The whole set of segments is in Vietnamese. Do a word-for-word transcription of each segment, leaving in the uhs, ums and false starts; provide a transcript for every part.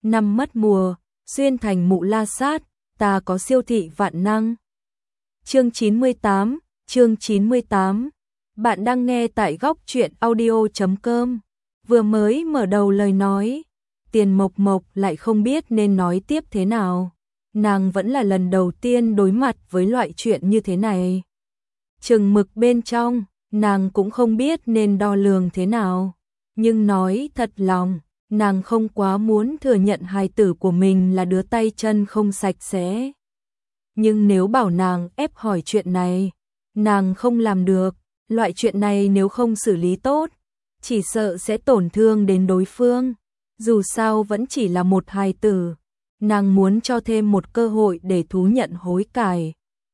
năm mất mùa, xuyên thành mụ la sát, ta có siêu thị vạn năng. Chương chín mươi tám, chương chín mươi tám. Bạn đang nghe tại góc truyện audio chấm com. Vừa mới mở đầu lời nói, Tiền Mộc Mộc lại không biết nên nói tiếp thế nào. Nàng vẫn là lần đầu tiên đối mặt với loại chuyện như thế này. Chừng mực bên trong, nàng cũng không biết nên đo lường thế nào. Nhưng nói thật lòng, nàng không quá muốn thừa nhận hài tử của mình là đứa tay chân không sạch sẽ. Nhưng nếu bảo nàng ép hỏi chuyện này, nàng không làm được. Loại chuyện này nếu không xử lý tốt, chỉ sợ sẽ tổn thương đến đối phương. Dù sao vẫn chỉ là một hài tử, nàng muốn cho thêm một cơ hội để thú nhận hối cải.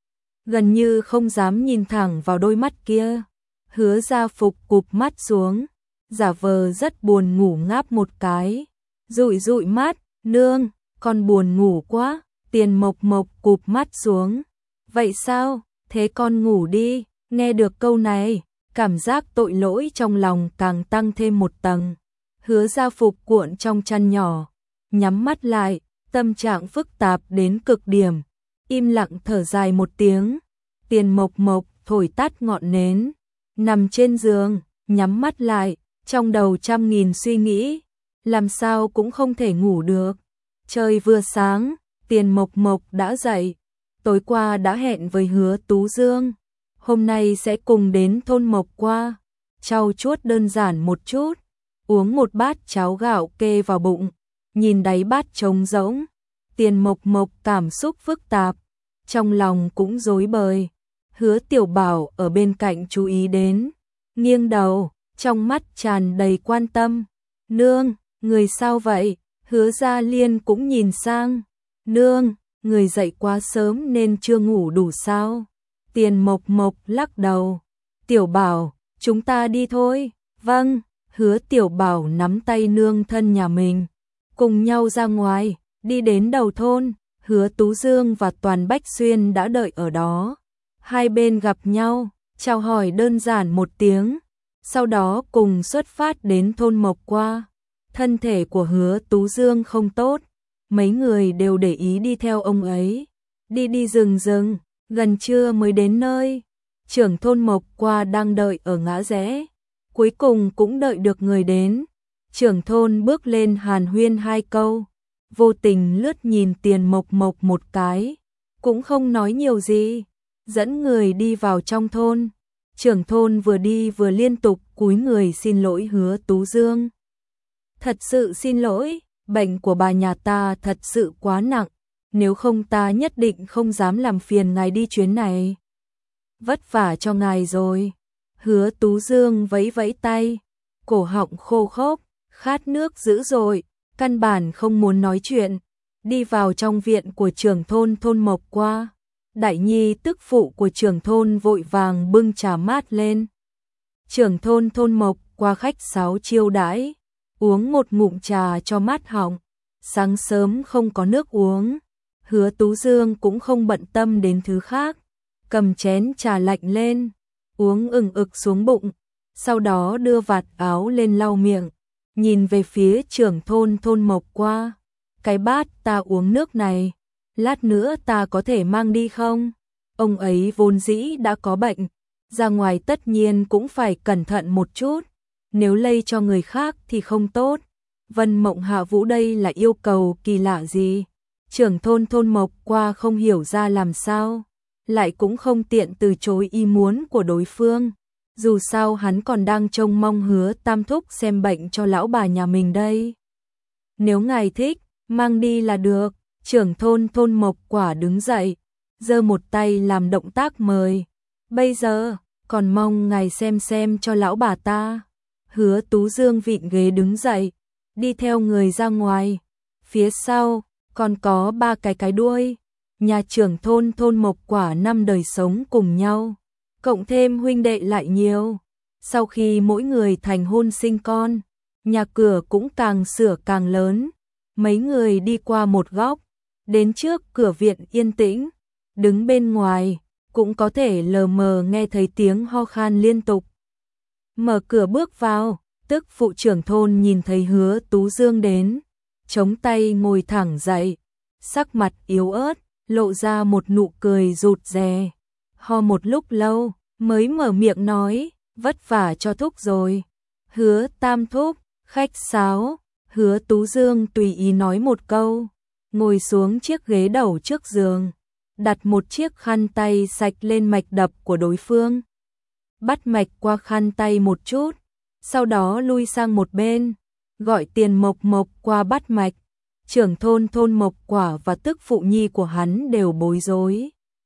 Gần như không dám nhìn thẳng vào đôi mắt kia, Hứa Gia Phục cụp mắt xuống, giả vờ rất buồn ngủ ngáp một cái, dụi dụi mắt, nương, con buồn ngủ quá. Tiền Mộc Mộc cụp mắt xuống, vậy sao, thế con ngủ đi. Nghe được câu này, cảm giác tội lỗi trong lòng càng tăng thêm một tầng. Hứa Gia Phục cuộn trong chăn nhỏ, nhắm mắt lại, tâm trạng phức tạp đến cực điểm, im lặng thở dài một tiếng. Tiền Mộc Mộc thổi tắt ngọn nến, nằm trên giường, nhắm mắt lại, trong đầu trăm nghìn suy nghĩ, làm sao cũng không thể ngủ được. Trời vừa sáng, Tiền Mộc Mộc đã dậy, tối qua đã hẹn với Hứa Tú Dương, hôm nay sẽ cùng đến thôn Mộc qua, trau chuốt đơn giản một chút, uống một bát cháo gạo kê vào bụng, nhìn đáy bát trống rỗng, Tiền Mộc Mộc cảm xúc phức tạp, trong lòng cũng rối bời. Hứa Tiểu Bảo ở bên cạnh chú ý đến, nghiêng đầu, trong mắt tràn đầy quan tâm. Nương, người sao vậy? Hứa Gia Liên cũng nhìn sang. Nương, người dậy quá sớm nên chưa ngủ đủ sao? Tiền Mộc Mộc lắc đầu. Tiểu Bảo, chúng ta đi thôi. Vâng, Hứa Tiểu Bảo nắm tay nương thân nhà mình, cùng nhau ra ngoài, đi đến đầu thôn. Hứa Tú Dương và Toàn Bách Xuyên đã đợi ở đó. Hai bên gặp nhau, chào hỏi đơn giản một tiếng, sau đó cùng xuất phát đến thôn Mộc qua. Thân thể của Hứa Tú Dương không tốt, mấy người đều để ý đi theo ông ấy. Đi đi rừng rừng, gần trưa mới đến nơi. Trưởng thôn Mộc qua đang đợi ở ngã rẽ, cuối cùng cũng đợi được người đến. Trưởng thôn bước lên hàn huyên hai câu, vô tình lướt nhìn Tiền Mộc Mộc một cái, cũng không nói nhiều gì, dẫn người đi vào trong thôn. Trưởng thôn vừa đi vừa liên tục cúi người xin lỗi Hứa Tú Dương. Thật sự xin lỗi, bệnh của bà nhà ta thật sự quá nặng, nếu không ta nhất định không dám làm phiền ngài đi chuyến này. Vất vả cho ngài rồi. Hứa Tú Dương vẫy vẫy tay, cổ họng khô khốc, khát nước dữ dội, căn bản không muốn nói chuyện. Đi vào trong viện của trưởng thôn thôn Mộc qua, Đại Nhi tức phụ của trưởng thôn vội vàng bưng trà mát lên. Trưởng thôn thôn Mộc qua khách sáo chiêu đãi, uống một ngụm trà cho mát họng. Sáng sớm không có nước uống, Hứa Tú Dương cũng không bận tâm đến thứ khác, cầm chén trà lạnh lên, uống ừng ực xuống bụng, sau đó đưa vạt áo lên lau miệng, nhìn về phía trưởng thôn thôn Mộc qua. Cái bát ta uống nước này, lát nữa ta có thể mang đi không? Ông ấy vốn dĩ đã có bệnh, ra ngoài tất nhiên cũng phải cẩn thận một chút, nếu lây cho người khác thì không tốt. Vân Mộng Hạ Vũ đây là yêu cầu kỳ lạ gì? Trưởng thôn thôn Mộc qua không hiểu ra làm sao, lại cũng không tiện từ chối ý muốn của đối phương. Dù sao hắn còn đang trông mong Hứa Tam Thúc xem bệnh cho lão bà nhà mình đây. Nếu ngài thích, mang đi là được. Trưởng thôn thôn Mộc quả đứng dậy, giơ một tay làm động tác mời. Bây giờ, còn mong ngài xem xem cho lão bà ta. Hứa Tú Dương vịn ghế đứng dậy, đi theo người ra ngoài. Phía sau, còn có ba cái cái đuôi. Nhà trưởng thôn thôn Mộc quả năm đời sống cùng nhau, cộng thêm huynh đệ lại nhiều. Sau khi mỗi người thành hôn sinh con, nhà cửa cũng càng sửa càng lớn. Mấy người đi qua một góc, đến trước cửa viện yên tĩnh, đứng bên ngoài, cũng có thể lờ mờ nghe thấy tiếng ho khan liên tục. Mở cửa bước vào, tức phụ trưởng thôn nhìn thấy Hứa Tú Dương đến, chống tay ngồi thẳng dậy, sắc mặt yếu ớt, lộ ra một nụ cười rụt rè. Ho một lúc lâu, mới mở miệng nói, vất vả cho thúc rồi. Hứa Tam thúc, khách sáo. Hứa Tú Dương tùy ý nói một câu, ngồi xuống chiếc ghế đầu trước giường, đặt một chiếc khăn tay sạch lên mạch đập của đối phương. Bắt mạch qua khăn tay một chút, sau đó lui sang một bên, gọi Tiền Mộc Mộc qua bắt mạch. Trưởng thôn thôn Mộc Quả và tức phụ nhi của hắn đều bối rối.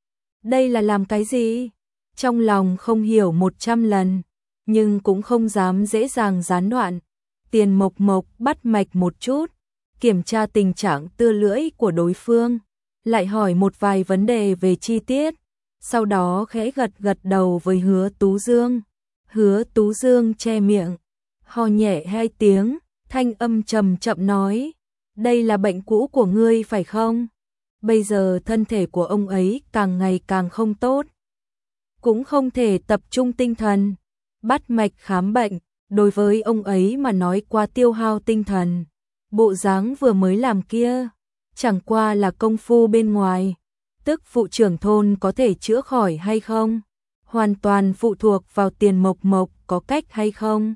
Đây là làm cái gì? Trong lòng không hiểu một trăm lần, nhưng cũng không dám dễ dàng gián đoạn. Tiền Mộc Mộc bắt mạch một chút, kiểm tra tình trạng tưa lưỡi của đối phương, lại hỏi một vài vấn đề về chi tiết, sau đó khẽ gật gật đầu với Hứa Tú Dương. Hứa Tú Dương che miệng, ho nhẹ hai tiếng, thanh âm trầm chậm nói, đây là bệnh cũ của ngươi phải không? Bây giờ thân thể của ông ấy càng ngày càng không tốt, cũng không thể tập trung tinh thần, bắt mạch khám bệnh. Đối với ông ấy mà nói quá tiêu hao tinh thần, bộ dáng vừa mới làm kia, chẳng qua là công phu bên ngoài, tức phụ trưởng thôn có thể chữa khỏi hay không, hoàn toàn phụ thuộc vào Tiền Mộc Mộc có cách hay không.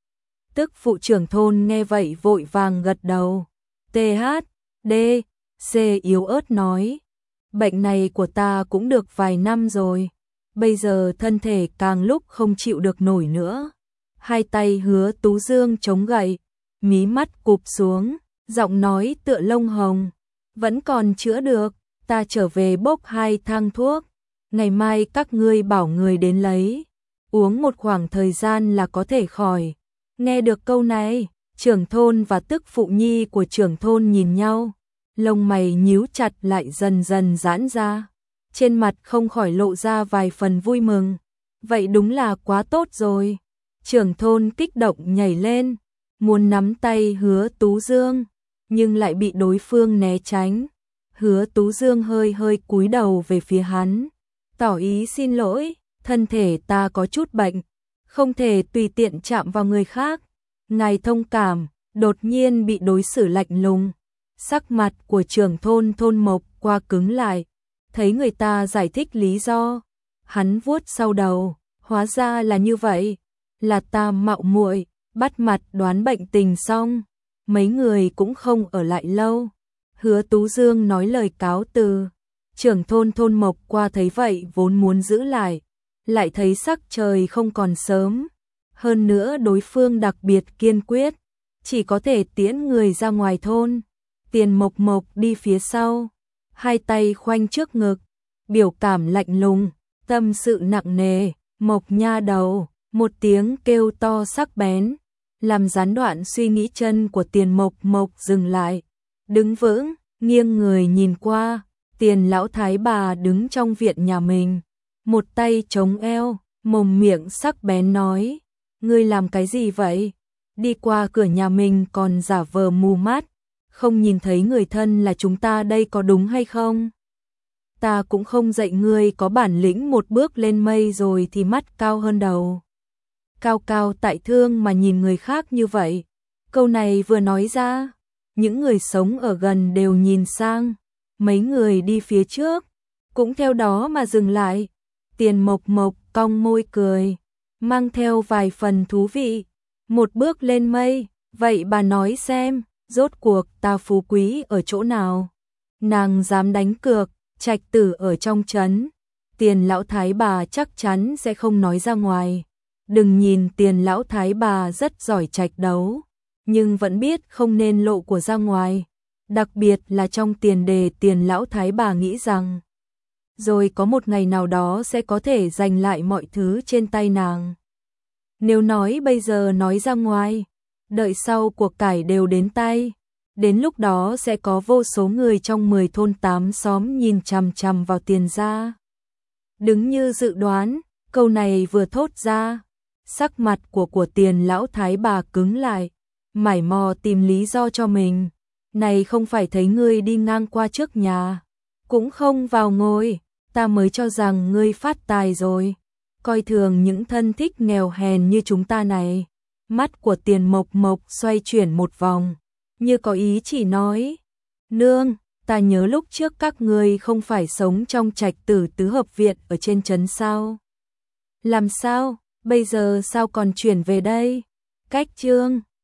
Tức phụ trưởng thôn nghe vậy vội vàng gật đầu, tê hát đê xê yếu ớt nói, bệnh này của ta cũng được vài năm rồi, bây giờ thân thể càng lúc không chịu được nổi nữa. Hai tay Hứa Tú Dương chống gậy, mí mắt cụp xuống, giọng nói tựa lông hồng, vẫn còn chữa được, ta trở về bốc hai thang thuốc, ngày mai các ngươi bảo người đến lấy, uống một khoảng thời gian là có thể khỏi. Nghe được câu này, trưởng thôn và tức phụ nhi của trưởng thôn nhìn nhau, lông mày nhíu chặt lại dần dần giãn ra, trên mặt không khỏi lộ ra vài phần vui mừng, vậy đúng là quá tốt rồi. Trưởng thôn kích động nhảy lên, muốn nắm tay Hứa Tú Dương, nhưng lại bị đối phương né tránh. Hứa Tú Dương hơi hơi cúi đầu về phía hắn, tỏ ý xin lỗi, thân thể ta có chút bệnh, không thể tùy tiện chạm vào người khác. Ngài thông cảm, đột nhiên bị đối xử lạnh lùng. Sắc mặt của trưởng thôn thôn Mộc Qua cứng lại, thấy người ta giải thích lý do, hắn vuốt sau đầu, hóa ra là như vậy. Là ta mạo muội, bắt mặt đoán bệnh tình xong, mấy người cũng không ở lại lâu. Hứa Tú Dương nói lời cáo từ, trưởng thôn thôn Mộc Qua thấy vậy vốn muốn giữ lại, lại thấy sắc trời không còn sớm, hơn nữa đối phương đặc biệt kiên quyết, chỉ có thể tiễn người ra ngoài thôn. Tiền Mộc Mộc đi phía sau, hai tay khoanh trước ngực, biểu cảm lạnh lùng, tâm sự nặng nề, Mộc nha đầu. Một tiếng kêu to sắc bén, làm gián đoạn suy nghĩ chân của Tiền Mộc Mộc dừng lại, đứng vững, nghiêng người nhìn qua, Tiền lão thái bà đứng trong viện nhà mình, một tay chống eo, mồm miệng sắc bén nói, ngươi làm cái gì vậy? Đi qua cửa nhà mình còn giả vờ mù mắt, không nhìn thấy người thân là chúng ta đây có đúng hay không? Ta cũng không dạy ngươi có bản lĩnh một bước lên mây rồi thì mắt cao hơn đầu. Cao cao tại thượng mà nhìn người khác như vậy. Câu này vừa nói ra, những người sống ở gần đều nhìn sang, mấy người đi phía trước, cũng theo đó mà dừng lại. Tiền Mộc Mộc cong môi cười, mang theo vài phần thú vị. Một bước lên mây, vậy bà nói xem, rốt cuộc ta phú quý ở chỗ nào? Nàng dám đánh cược, trạch tử ở trong trấn, Tiền lão thái bà chắc chắn sẽ không nói ra ngoài. Đừng nhìn Tiền lão thái bà rất giỏi trạch đấu, nhưng vẫn biết không nên lộ của ra ngoài, đặc biệt là trong tiền đề Tiền lão thái bà nghĩ rằng rồi có một ngày nào đó sẽ có thể giành lại mọi thứ trên tay nàng. Nếu nói bây giờ nói ra ngoài, đợi sau cuộc cải đều đến tay, đến lúc đó sẽ có vô số người trong mười thôn tám xóm nhìn chằm chằm vào Tiền gia. Đứng như dự đoán, câu này vừa thốt ra, sắc mặt của của Tiền lão thái bà cứng lại, mải mò tìm lý do cho mình. Này không phải thấy ngươi đi ngang qua trước nhà, cũng không vào ngồi, ta mới cho rằng ngươi phát tài rồi, coi thường những thân thích nghèo hèn như chúng ta này. Mắt của Tiền Mộc Mộc xoay chuyển một vòng, như có ý chỉ nói, nương, ta nhớ lúc trước các ngươi không phải sống trong trạch tử tứ hợp viện ở trên trấn sao? Làm sao, bây giờ sao còn chuyển về đây? Cách Trương